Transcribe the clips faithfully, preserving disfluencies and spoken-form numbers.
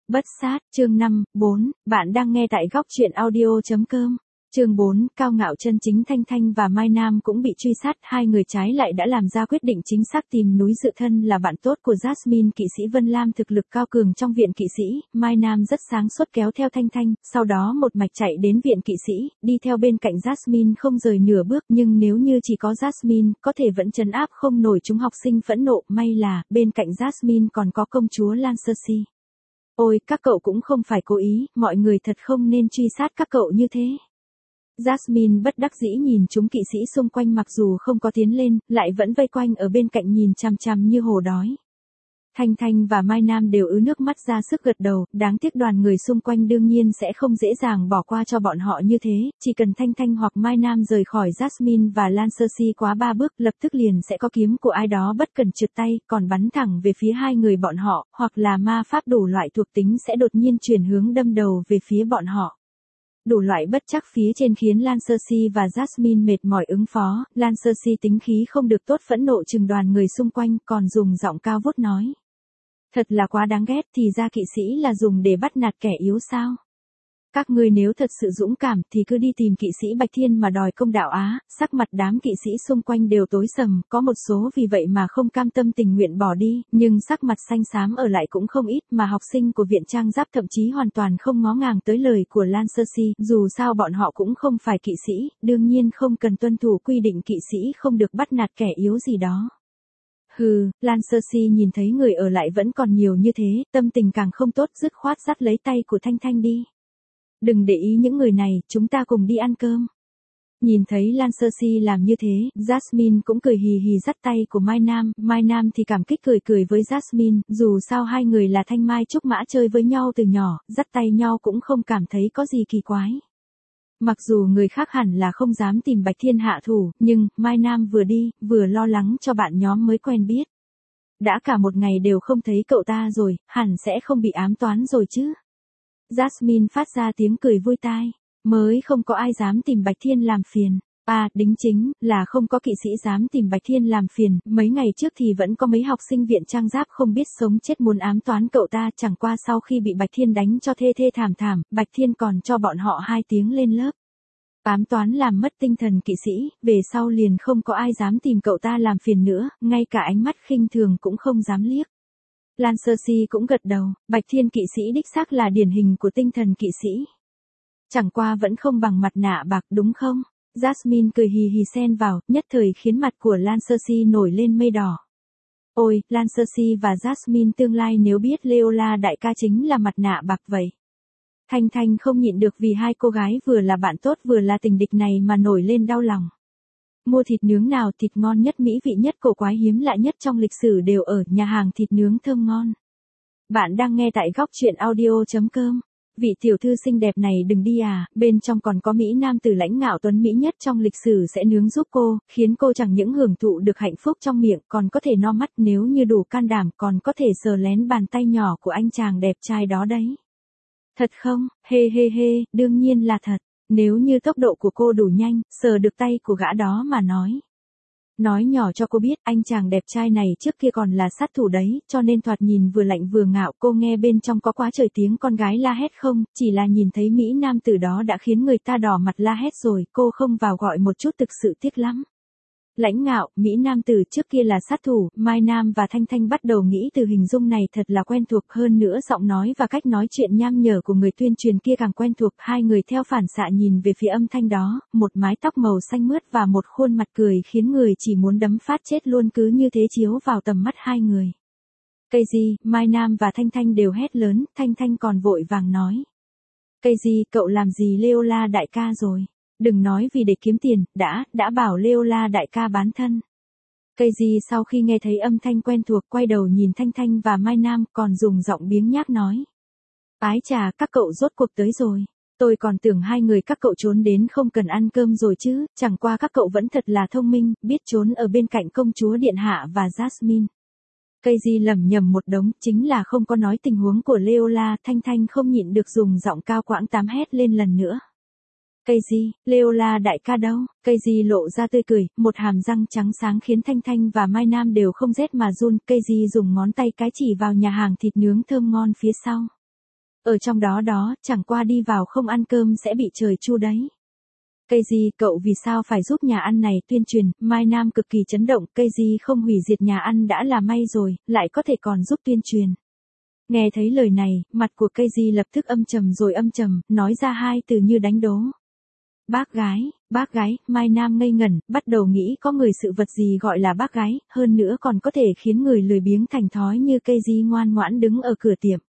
Bất sát, chương năm, bốn, bạn đang nghe tại góc truyện audio chấm com. Chương bốn, cao ngạo chân chính. Thanh Thanh và Mai Nam cũng bị truy sát, hai người trái lại đã làm ra quyết định chính xác tìm núi dựa. Thân là bạn tốt của Jasmine, kỵ sĩ Vân Lam thực lực cao cường trong viện kỵ sĩ, Mai Nam rất sáng suốt kéo theo Thanh Thanh, sau đó một mạch chạy đến viện kỵ sĩ, đi theo bên cạnh Jasmine không rời nửa bước. Nhưng nếu như chỉ có Jasmine, có thể vẫn trấn áp không nổi chúng học sinh phẫn nộ. May là, bên cạnh Jasmine còn có công chúa Lan Cersei. Ôi, các cậu cũng không phải cố ý, mọi người thật không nên truy sát các cậu như thế. Jasmine bất đắc dĩ nhìn chúng kỵ sĩ xung quanh, mặc dù không có tiến lên, lại vẫn vây quanh ở bên cạnh nhìn chằm chằm như hổ đói. Thanh Thanh và Mai Nam đều ứ nước mắt ra sức gật đầu, đáng tiếc đoàn người xung quanh đương nhiên sẽ không dễ dàng bỏ qua cho bọn họ như thế, chỉ cần Thanh Thanh hoặc Mai Nam rời khỏi Jasmine và Lan Cersei quá ba bước, lập tức liền sẽ có kiếm của ai đó bất cần trượt tay, còn bắn thẳng về phía hai người bọn họ, hoặc là ma pháp đủ loại thuộc tính sẽ đột nhiên chuyển hướng đâm đầu về phía bọn họ. Đủ loại bất trắc phía trên khiến Lan Cersei và Jasmine mệt mỏi ứng phó. Lan Cersei tính khí không được tốt, phẫn nộ chừng đoàn người xung quanh, còn dùng giọng cao vút nói: thật là quá đáng ghét, thì ra kỵ sĩ là dùng để bắt nạt kẻ yếu sao? Các ngươi nếu thật sự dũng cảm thì cứ đi tìm kỵ sĩ Bạch Thiên mà đòi công đạo á. Sắc mặt đám kỵ sĩ xung quanh đều tối sầm, có một số vì vậy mà không cam tâm tình nguyện bỏ đi, nhưng sắc mặt xanh xám ở lại cũng không ít, mà học sinh của viện trang giáp thậm chí hoàn toàn không ngó ngàng tới lời của Lan Cersei, dù sao bọn họ cũng không phải kỵ sĩ, đương nhiên không cần tuân thủ quy định kỵ sĩ không được bắt nạt kẻ yếu gì đó. Hừ, Lan Cersei nhìn thấy người ở lại vẫn còn nhiều như thế, tâm tình càng không tốt, dứt khoát dắt lấy tay của Thanh Thanh đi. Đừng để ý những người này, chúng ta cùng đi ăn cơm. Nhìn thấy Lan Cersei làm như thế, Jasmine cũng cười hì hì dắt tay của Mai Nam, Mai Nam thì cảm kích cười cười với Jasmine, dù sao hai người là thanh mai trúc mã chơi với nhau từ nhỏ, dắt tay nhau cũng không cảm thấy có gì kỳ quái. Mặc dù người khác hẳn là không dám tìm Bạch Thiên hạ thủ, nhưng Mai Nam vừa đi, vừa lo lắng cho bạn nhóm mới quen biết. Đã cả một ngày đều không thấy cậu ta rồi, hẳn sẽ không bị ám toán rồi chứ. Jasmine phát ra tiếng cười vui tai. Mới không có ai dám tìm Bạch Thiên làm phiền. À, đính chính, là không có kỵ sĩ dám tìm Bạch Thiên làm phiền. Mấy ngày trước thì vẫn có mấy học sinh viện trang giáp không biết sống chết muốn ám toán cậu ta. Chẳng qua sau khi bị Bạch Thiên đánh cho thê thê thảm thảm, Bạch Thiên còn cho bọn họ hai tiếng lên lớp. Ám toán làm mất tinh thần kỵ sĩ, về sau liền không có ai dám tìm cậu ta làm phiền nữa, ngay cả ánh mắt khinh thường cũng không dám liếc. Lan Cersei cũng gật đầu, Bạch Thiên kỵ sĩ đích xác là điển hình của tinh thần kỵ sĩ. Chẳng qua vẫn không bằng mặt nạ bạc đúng không? Jasmine cười hì hì xen vào, nhất thời khiến mặt của Lan Cersei nổi lên mây đỏ. Ôi, Lan Cersei và Jasmine tương lai nếu biết Leola đại ca chính là mặt nạ bạc vậy. Thanh Thanh không nhịn được vì hai cô gái vừa là bạn tốt vừa là tình địch này mà nổi lên đau lòng. Mua thịt nướng nào thịt ngon nhất, mỹ vị nhất, cổ quái hiếm lạ nhất trong lịch sử đều ở nhà hàng thịt nướng thơm ngon. Bạn đang nghe tại góc truyện audio chấm com. Vị tiểu thư xinh đẹp này đừng đi à, bên trong còn có Mỹ Nam tử lãnh ngạo tuấn Mỹ nhất trong lịch sử sẽ nướng giúp cô, khiến cô chẳng những hưởng thụ được hạnh phúc trong miệng còn có thể no mắt, nếu như đủ can đảm còn có thể sờ lén bàn tay nhỏ của anh chàng đẹp trai đó đấy. Thật không? Hê hê hê, đương nhiên là thật. Nếu như tốc độ của cô đủ nhanh, sờ được tay của gã đó mà nói. Nói nhỏ cho cô biết, anh chàng đẹp trai này trước kia còn là sát thủ đấy, cho nên thoạt nhìn vừa lạnh vừa ngạo. Cô nghe bên trong có quá trời tiếng con gái la hét không, chỉ là nhìn thấy Mỹ Nam tử đó đã khiến người ta đỏ mặt la hét rồi, cô không vào gọi một chút thực sự tiếc lắm. Lãnh ngạo, Mỹ Nam tử trước kia là sát thủ, Mai Nam và Thanh Thanh bắt đầu nghĩ từ hình dung này thật là quen thuộc, hơn nữa giọng nói và cách nói chuyện nham nhở của người tuyên truyền kia càng quen thuộc. Hai người theo phản xạ nhìn về phía âm thanh đó, một mái tóc màu xanh mướt và một khuôn mặt cười khiến người chỉ muốn đấm phát chết luôn, cứ như thế chiếu vào tầm mắt hai người. Cây gì, Mai Nam và Thanh Thanh đều hét lớn, Thanh Thanh còn vội vàng nói. Cây gì, cậu làm gì Leola đại ca rồi? Đừng nói vì để kiếm tiền, đã, đã bảo Leola đại ca bán thân. Cây gì sau khi nghe thấy âm thanh quen thuộc quay đầu nhìn Thanh Thanh và Mai Nam còn dùng giọng biếng nhác nói. Ái chà, các cậu rốt cuộc tới rồi. Tôi còn tưởng hai người các cậu trốn đến không cần ăn cơm rồi chứ, chẳng qua các cậu vẫn thật là thông minh, biết trốn ở bên cạnh công chúa Điện Hạ và Jasmine. Cây gì lẩm nhẩm một đống, chính là không có nói tình huống của Leola. Thanh Thanh không nhịn được dùng giọng cao quãng tám hét lên lần nữa. Cây gì, Leola đại ca đâu? Cây gì lộ ra tươi cười, một hàm răng trắng sáng khiến Thanh Thanh và Mai Nam đều không rét mà run. Cây gì dùng ngón tay cái chỉ vào nhà hàng thịt nướng thơm ngon phía sau. Ở trong đó đó, chẳng qua đi vào không ăn cơm sẽ bị trời chu đấy. Cây gì, cậu vì sao phải giúp nhà ăn này tuyên truyền? Mai Nam cực kỳ chấn động, cây gì không hủy diệt nhà ăn đã là may rồi, lại có thể còn giúp tuyên truyền. Nghe thấy lời này, mặt của cây gì lập tức âm trầm rồi âm trầm, nói ra hai từ như đánh đố. Bác gái, bác gái, Mai Nam ngây ngẩn, bắt đầu nghĩ có người sự vật gì gọi là bác gái, hơn nữa còn có thể khiến người lười biếng thành thói như cây gì ngoan ngoãn đứng ở cửa tiệm.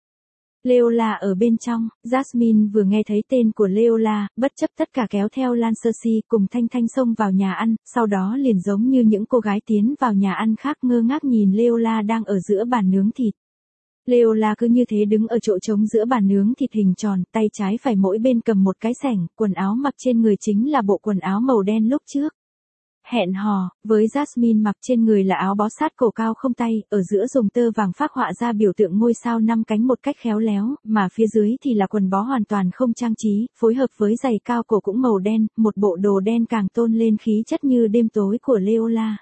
Leola ở bên trong, Jasmine vừa nghe thấy tên của Leola, bất chấp tất cả kéo theo Lancersy cùng Thanh Thanh xông vào nhà ăn, sau đó liền giống như những cô gái tiến vào nhà ăn khác ngơ ngác nhìn Leola đang ở giữa bàn nướng thịt. Leola cứ như thế đứng ở chỗ trống giữa bàn nướng thịt hình tròn, tay trái phải mỗi bên cầm một cái xẻng, quần áo mặc trên người chính là bộ quần áo màu đen lúc trước. Hẹn hò, với Jasmine mặc trên người là áo bó sát cổ cao không tay, ở giữa dùng tơ vàng phác họa ra biểu tượng ngôi sao năm cánh một cách khéo léo, mà phía dưới thì là quần bó hoàn toàn không trang trí, phối hợp với giày cao cổ cũng màu đen, một bộ đồ đen càng tôn lên khí chất như đêm tối của Leola.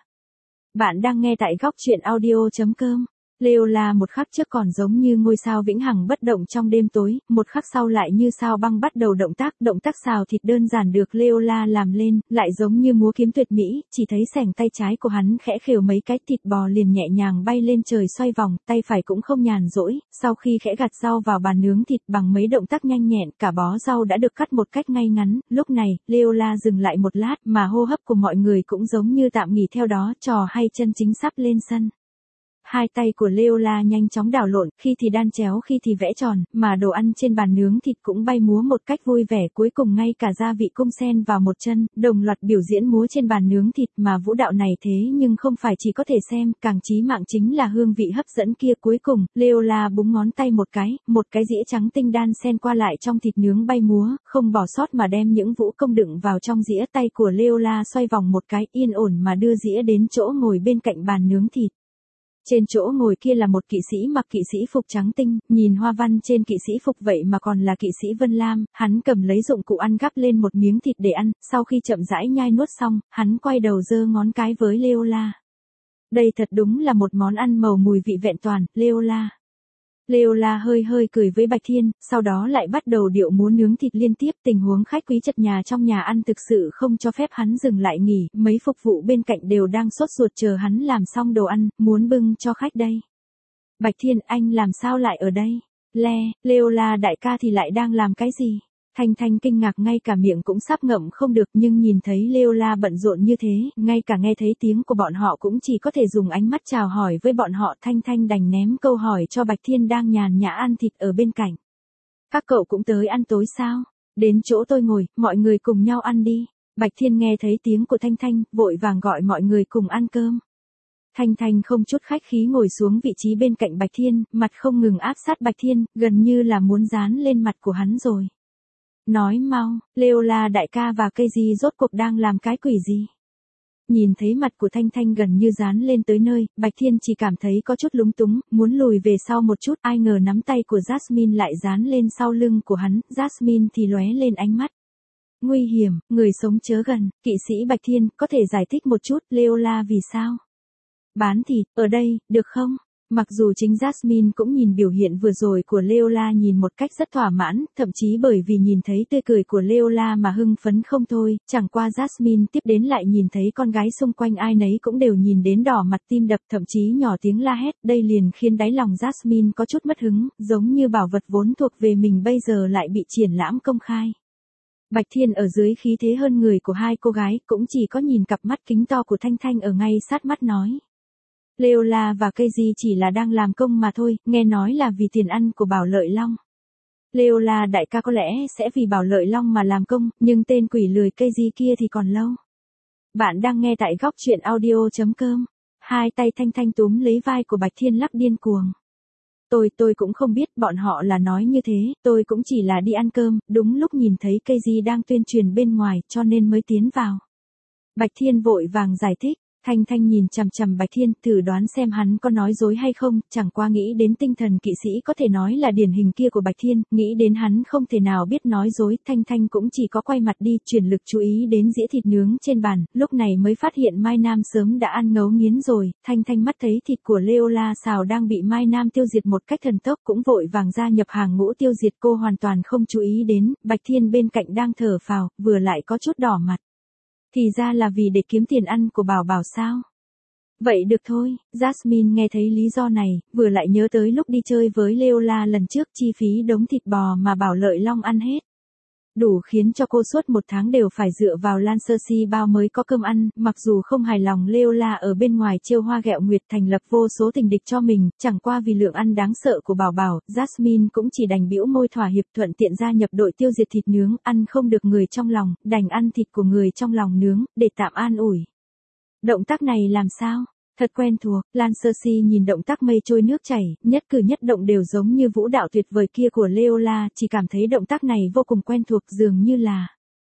Bạn đang nghe tại góc truyện audio chấm com. Leola một khắc trước còn giống như ngôi sao vĩnh hằng bất động trong đêm tối, một khắc sau lại như sao băng bắt đầu động tác, động tác xào thịt đơn giản được Leola làm lên, lại giống như múa kiếm tuyệt mỹ, chỉ thấy xẻng tay trái của hắn khẽ khều mấy cái thịt bò liền nhẹ nhàng bay lên trời xoay vòng, tay phải cũng không nhàn rỗi, sau khi khẽ gạt rau vào bàn nướng thịt bằng mấy động tác nhanh nhẹn, cả bó rau đã được cắt một cách ngay ngắn, lúc này, Leola dừng lại một lát mà hô hấp của mọi người cũng giống như tạm nghỉ theo đó, trò hay chân chính sắp lên sân. Hai tay của Leola nhanh chóng đảo lộn, khi thì đan chéo khi thì vẽ tròn, mà đồ ăn trên bàn nướng thịt cũng bay múa một cách vui vẻ, cuối cùng ngay cả gia vị cung sen vào một chân, đồng loạt biểu diễn múa trên bàn nướng thịt, mà vũ đạo này thế nhưng không phải chỉ có thể xem, càng chí mạng chính là hương vị hấp dẫn kia. Cuối cùng, Leola búng ngón tay một cái, một cái dĩa trắng tinh đan sen qua lại trong thịt nướng bay múa, không bỏ sót mà đem những vũ công đựng vào trong dĩa. Tay của Leola xoay vòng một cái, yên ổn mà đưa dĩa đến chỗ ngồi bên cạnh bàn nướng thịt. Trên chỗ ngồi kia là một kỵ sĩ mặc kỵ sĩ phục trắng tinh, nhìn hoa văn trên kỵ sĩ phục vậy mà còn là kỵ sĩ Vân Lam, hắn cầm lấy dụng cụ ăn gắp lên một miếng thịt để ăn, sau khi chậm rãi nhai nuốt xong, hắn quay đầu giơ ngón cái với Leola. Đây thật đúng là một món ăn màu mùi vị vẹn toàn, Leola. Leola hơi hơi cười với Bạch Thiên, sau đó lại bắt đầu điệu múa nướng thịt liên tiếp. Tình huống khách quý chật nhà trong nhà ăn thực sự không cho phép hắn dừng lại nghỉ, mấy phục vụ bên cạnh đều đang sốt ruột chờ hắn làm xong đồ ăn, muốn bưng cho khách đây. Bạch Thiên, anh làm sao lại ở đây? Le, Leola đại ca thì lại đang làm cái gì? Thanh Thanh kinh ngạc ngay cả miệng cũng sắp ngậm không được, nhưng nhìn thấy Leola bận rộn như thế, ngay cả nghe thấy tiếng của bọn họ cũng chỉ có thể dùng ánh mắt chào hỏi với bọn họ. Thanh Thanh đành ném câu hỏi cho Bạch Thiên đang nhàn nhã ăn thịt ở bên cạnh. Các cậu cũng tới ăn tối sao? Đến chỗ tôi ngồi, mọi người cùng nhau ăn đi. Bạch Thiên nghe thấy tiếng của Thanh Thanh, vội vàng gọi mọi người cùng ăn cơm. Thanh Thanh không chút khách khí ngồi xuống vị trí bên cạnh Bạch Thiên, mặt không ngừng áp sát Bạch Thiên, gần như là muốn dán lên mặt của hắn rồi. Nói mau, Leola đại ca và cây gì rốt cuộc đang làm cái quỷ gì? Nhìn thấy mặt của Thanh Thanh gần như dán lên tới nơi, Bạch Thiên chỉ cảm thấy có chút lúng túng, muốn lùi về sau một chút, ai ngờ nắm tay của Jasmine lại dán lên sau lưng của hắn, Jasmine thì lóe lên ánh mắt. Nguy hiểm, người sống chớ gần, kỵ sĩ Bạch Thiên, có thể giải thích một chút, Leola vì sao? Bán thịt, ở đây, được không? Mặc dù chính Jasmine cũng nhìn biểu hiện vừa rồi của Leola nhìn một cách rất thỏa mãn, thậm chí bởi vì nhìn thấy tươi cười của Leola mà hưng phấn không thôi, chẳng qua Jasmine tiếp đến lại nhìn thấy con gái xung quanh ai nấy cũng đều nhìn đến đỏ mặt tim đập, thậm chí nhỏ tiếng la hét, đây liền khiến đáy lòng Jasmine có chút mất hứng, giống như bảo vật vốn thuộc về mình bây giờ lại bị triển lãm công khai. Bạch Thiên ở dưới khí thế hơn người của hai cô gái, cũng chỉ có nhìn cặp mắt kính to của Thanh Thanh ở ngay sát mắt nói. Leola và cây gì chỉ là đang làm công mà thôi, nghe nói là vì tiền ăn của Bảo Lợi Long. Leola đại ca có lẽ sẽ vì Bảo Lợi Long mà làm công, nhưng tên quỷ lười cây gì kia thì còn lâu. Bạn đang nghe tại góc truyện audio chấm com. Hai tay Thanh Thanh túm lấy vai của Bạch Thiên lắc điên cuồng. Tôi, tôi cũng không biết bọn họ là nói như thế, tôi cũng chỉ là đi ăn cơm, đúng lúc nhìn thấy cây gì đang tuyên truyền bên ngoài cho nên mới tiến vào. Bạch Thiên vội vàng giải thích. Thanh Thanh nhìn chằm chằm Bạch Thiên, thử đoán xem hắn có nói dối hay không, chẳng qua nghĩ đến tinh thần kỵ sĩ có thể nói là điển hình kia của Bạch Thiên, nghĩ đến hắn không thể nào biết nói dối, Thanh Thanh cũng chỉ có quay mặt đi, chuyển lực chú ý đến dĩa thịt nướng trên bàn, lúc này mới phát hiện Mai Nam sớm đã ăn ngấu nghiến rồi, Thanh Thanh mắt thấy thịt của Leola xào đang bị Mai Nam tiêu diệt một cách thần tốc cũng vội vàng gia nhập hàng ngũ tiêu diệt, cô hoàn toàn không chú ý đến, Bạch Thiên bên cạnh đang thở phào, vừa lại có chút đỏ mặt. Thì ra là vì để kiếm tiền ăn của Bảo Bảo sao? Vậy được thôi, Jasmine nghe thấy lý do này, vừa lại nhớ tới lúc đi chơi với Leola lần trước chi phí đống thịt bò mà Bảo Lợi Long ăn hết. Đủ khiến cho cô suốt một tháng đều phải dựa vào Lancersea bao mới có cơm ăn, mặc dù không hài lòng Leola ở bên ngoài trêu hoa ghẹo nguyệt thành lập vô số tình địch cho mình, chẳng qua vì lượng ăn đáng sợ của Bảo Bảo, Jasmine cũng chỉ đành bĩu môi thỏa hiệp thuận tiện gia nhập đội tiêu diệt thịt nướng, ăn không được người trong lòng, đành ăn thịt của người trong lòng nướng, để tạm an ủi. Động tác này làm sao? Thật quen thuộc, Lancersea nhìn động tác mây trôi nước chảy, nhất cử nhất động đều giống như vũ đạo tuyệt vời kia của Leola, chỉ cảm thấy động tác này vô cùng quen thuộc dường như là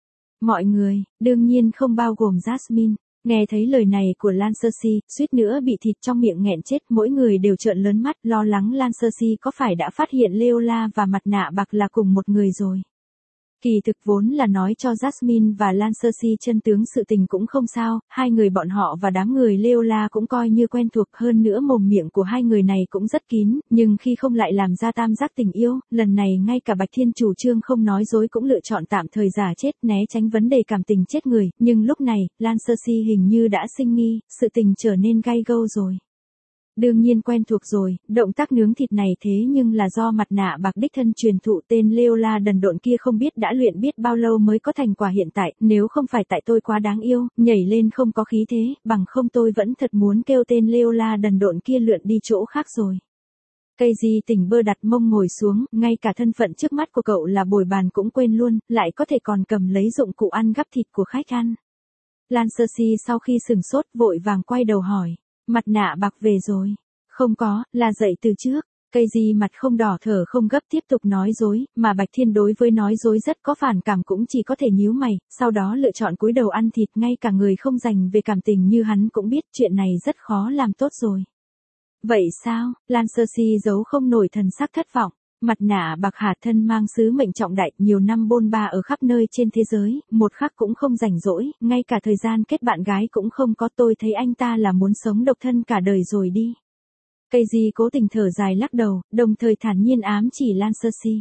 mọi người, đương nhiên không bao gồm Jasmine. Nghe thấy lời này của Lancersea, suýt nữa bị thịt trong miệng nghẹn chết, mỗi người đều trợn lớn mắt, lo lắng Lancersea có phải đã phát hiện Leola và mặt nạ bạc là cùng một người rồi. Kỳ thực vốn là nói cho Jasmine và Lancersea chân tướng sự tình cũng không sao, hai người bọn họ và đám người Leola cũng coi như quen thuộc, hơn nữa mồm miệng của hai người này cũng rất kín, nhưng khi không lại làm ra tam giác tình yêu, lần này ngay cả Bạch Thiên chủ trương không nói dối cũng lựa chọn tạm thời giả chết né tránh vấn đề cảm tình chết người, nhưng lúc này, Lancersea hình như đã sinh nghi, sự tình trở nên gay gâu rồi. Đương nhiên quen thuộc rồi, động tác nướng thịt này thế nhưng là do mặt nạ bạc đích thân truyền thụ, tên Leola đần độn kia không biết đã luyện biết bao lâu mới có thành quả hiện tại, nếu không phải tại tôi quá đáng yêu, nhảy lên không có khí thế, bằng không tôi vẫn thật muốn kêu tên Leola đần độn kia lượn đi chỗ khác rồi. Cây gì tỉnh bơ đặt mông ngồi xuống, ngay cả thân phận trước mắt của cậu là bồi bàn cũng quên luôn, lại có thể còn cầm lấy dụng cụ ăn gắp thịt của khách ăn. Lancersea sau khi sửng sốt vội vàng quay đầu hỏi. Mặt nạ bạc về rồi. Không có, là dậy từ trước. Cây gì mặt không đỏ thở không gấp tiếp tục nói dối, mà Bạch Thiên đối với nói dối rất có phản cảm cũng chỉ có thể nhíu mày, sau đó lựa chọn cúi đầu ăn thịt, ngay cả người không dành về cảm tình như hắn cũng biết chuyện này rất khó làm tốt rồi. Vậy sao? Lancersea giấu không nổi thần sắc thất vọng. Mặt nạ bạc hà thân mang sứ mệnh trọng đại, nhiều năm bôn ba ở khắp nơi trên thế giới, một khắc cũng không rảnh rỗi, ngay cả thời gian kết bạn gái cũng không có, tôi thấy anh ta là muốn sống độc thân cả đời rồi đi. Cây gì cố tình thở dài lắc đầu, đồng thời thản nhiên ám chỉ Lancersea.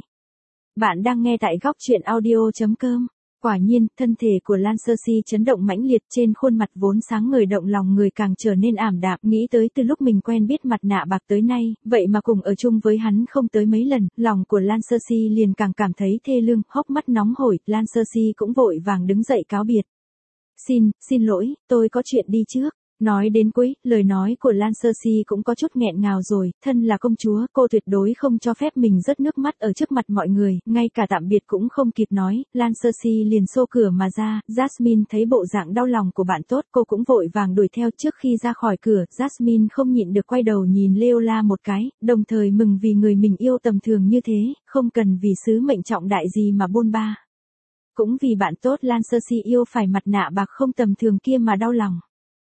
Bạn đang nghe tại góc truyện audio chấm com. Quả nhiên, thân thể của Lancersea chấn động mãnh liệt, trên khuôn mặt vốn sáng ngời động lòng người càng trở nên ảm đạm, nghĩ tới từ lúc mình quen biết mặt nạ bạc tới nay, vậy mà cùng ở chung với hắn không tới mấy lần, lòng của Lancersea liền càng cảm thấy thê lương, hốc mắt nóng hổi, Lancersea cũng vội vàng đứng dậy cáo biệt. Xin, xin lỗi, tôi có chuyện đi trước. Nói đến cuối, lời nói của Lancersea cũng có chút nghẹn ngào rồi, thân là công chúa, cô tuyệt đối không cho phép mình rớt nước mắt ở trước mặt mọi người, ngay cả tạm biệt cũng không kịp nói, Lancersea liền xô cửa mà ra, Jasmine thấy bộ dạng đau lòng của bạn tốt, cô cũng vội vàng đuổi theo, trước khi ra khỏi cửa, Jasmine không nhịn được quay đầu nhìn Leola một cái, đồng thời mừng vì người mình yêu tầm thường như thế, không cần vì sứ mệnh trọng đại gì mà bôn ba. Cũng vì bạn tốt Lancersea yêu phải mặt nạ bạc không tầm thường kia mà đau lòng.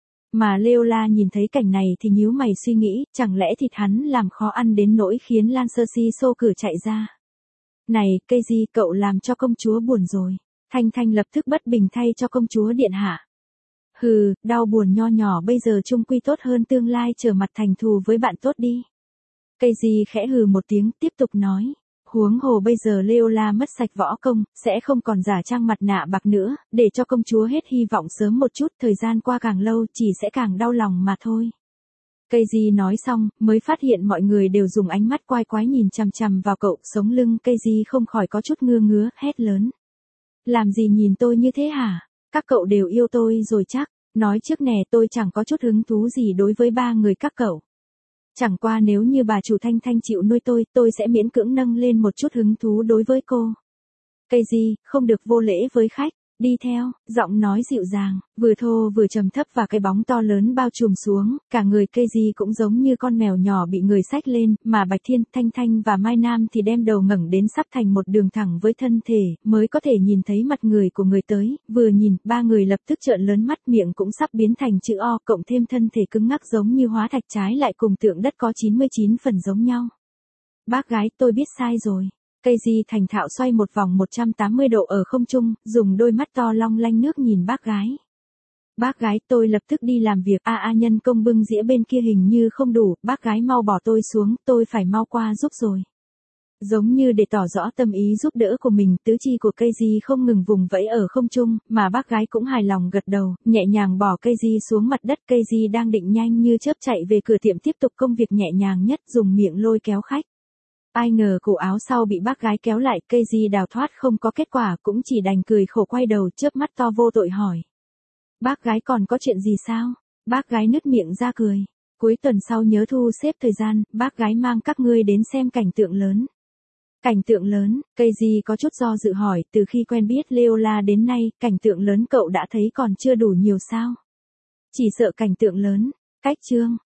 Mà Leola nhìn thấy cảnh này thì nhíu mày suy nghĩ, chẳng lẽ thịt hắn làm khó ăn đến nỗi khiến Lancersea xô cửa chạy ra. Này, cây gì, cậu làm cho công chúa buồn rồi. Thanh Thanh lập tức bất bình thay cho công chúa điện hạ. Hừ, đau buồn nho nhỏ bây giờ chung quy tốt hơn tương lai trở mặt thành thù với bạn tốt đi. Cây gì khẽ hừ một tiếng, tiếp tục nói. Huống hồ bây giờ Leola mất sạch võ công, sẽ không còn giả trang mặt nạ bạc nữa, để cho công chúa hết hy vọng sớm một chút, thời gian qua càng lâu chỉ sẽ càng đau lòng mà thôi. Cây gì nói xong, mới phát hiện mọi người đều dùng ánh mắt quái quái nhìn chằm chằm vào cậu, sống lưng cây gì không khỏi có chút ngưa ngứa, hét lớn. Làm gì nhìn tôi như thế hả? Các cậu đều yêu tôi rồi chắc, nói trước nè tôi chẳng có chút hứng thú gì đối với ba người các cậu. Chẳng qua nếu như bà chủ Thanh Thanh chịu nuôi tôi, tôi sẽ miễn cưỡng nâng lên một chút hứng thú đối với cô. Cây gì, không được vô lễ với khách. Đi theo, giọng nói dịu dàng, vừa thô vừa trầm thấp và cái bóng to lớn bao trùm xuống, cả người Casey cũng giống như con mèo nhỏ bị người xách lên, mà Bạch Thiên, Thanh Thanh và Mai Nam thì đem đầu ngẩng đến sắp thành một đường thẳng với thân thể, mới có thể nhìn thấy mặt người của người tới, vừa nhìn, ba người lập tức trợn lớn mắt, miệng cũng sắp biến thành chữ O, cộng thêm thân thể cứng ngắc giống như hóa thạch, trái lại cùng tượng đất có chín mươi chín phần giống nhau. Bác gái, tôi biết sai rồi. Casey thành thạo xoay một vòng một trăm tám mươi độ ở không trung, dùng đôi mắt to long lanh nước nhìn bác gái. Bác gái, tôi lập tức đi làm việc. A A nhân công bưng dĩa bên kia hình như không đủ, bác gái mau bỏ tôi xuống, tôi phải mau qua giúp rồi. Giống như để tỏ rõ tâm ý giúp đỡ của mình, tứ chi của Casey không ngừng vùng vẫy ở không trung, mà bác gái cũng hài lòng gật đầu, nhẹ nhàng bỏ Casey xuống mặt đất. Casey đang định nhanh như chớp chạy về cửa tiệm tiếp tục công việc nhẹ nhàng nhất, dùng miệng lôi kéo khách. Ai ngờ cổ áo sau bị bác gái kéo lại, Casey đào thoát không có kết quả, cũng chỉ đành cười khổ quay đầu, chớp mắt to vô tội hỏi. Bác gái còn có chuyện gì sao? Bác gái nứt miệng ra cười. Cuối tuần sau nhớ thu xếp thời gian, bác gái mang các ngươi đến xem cảnh tượng lớn. Cảnh tượng lớn, Casey có chút do dự hỏi, từ khi quen biết Leola đến nay, cảnh tượng lớn cậu đã thấy còn chưa đủ nhiều sao? Chỉ sợ cảnh tượng lớn, cách chương.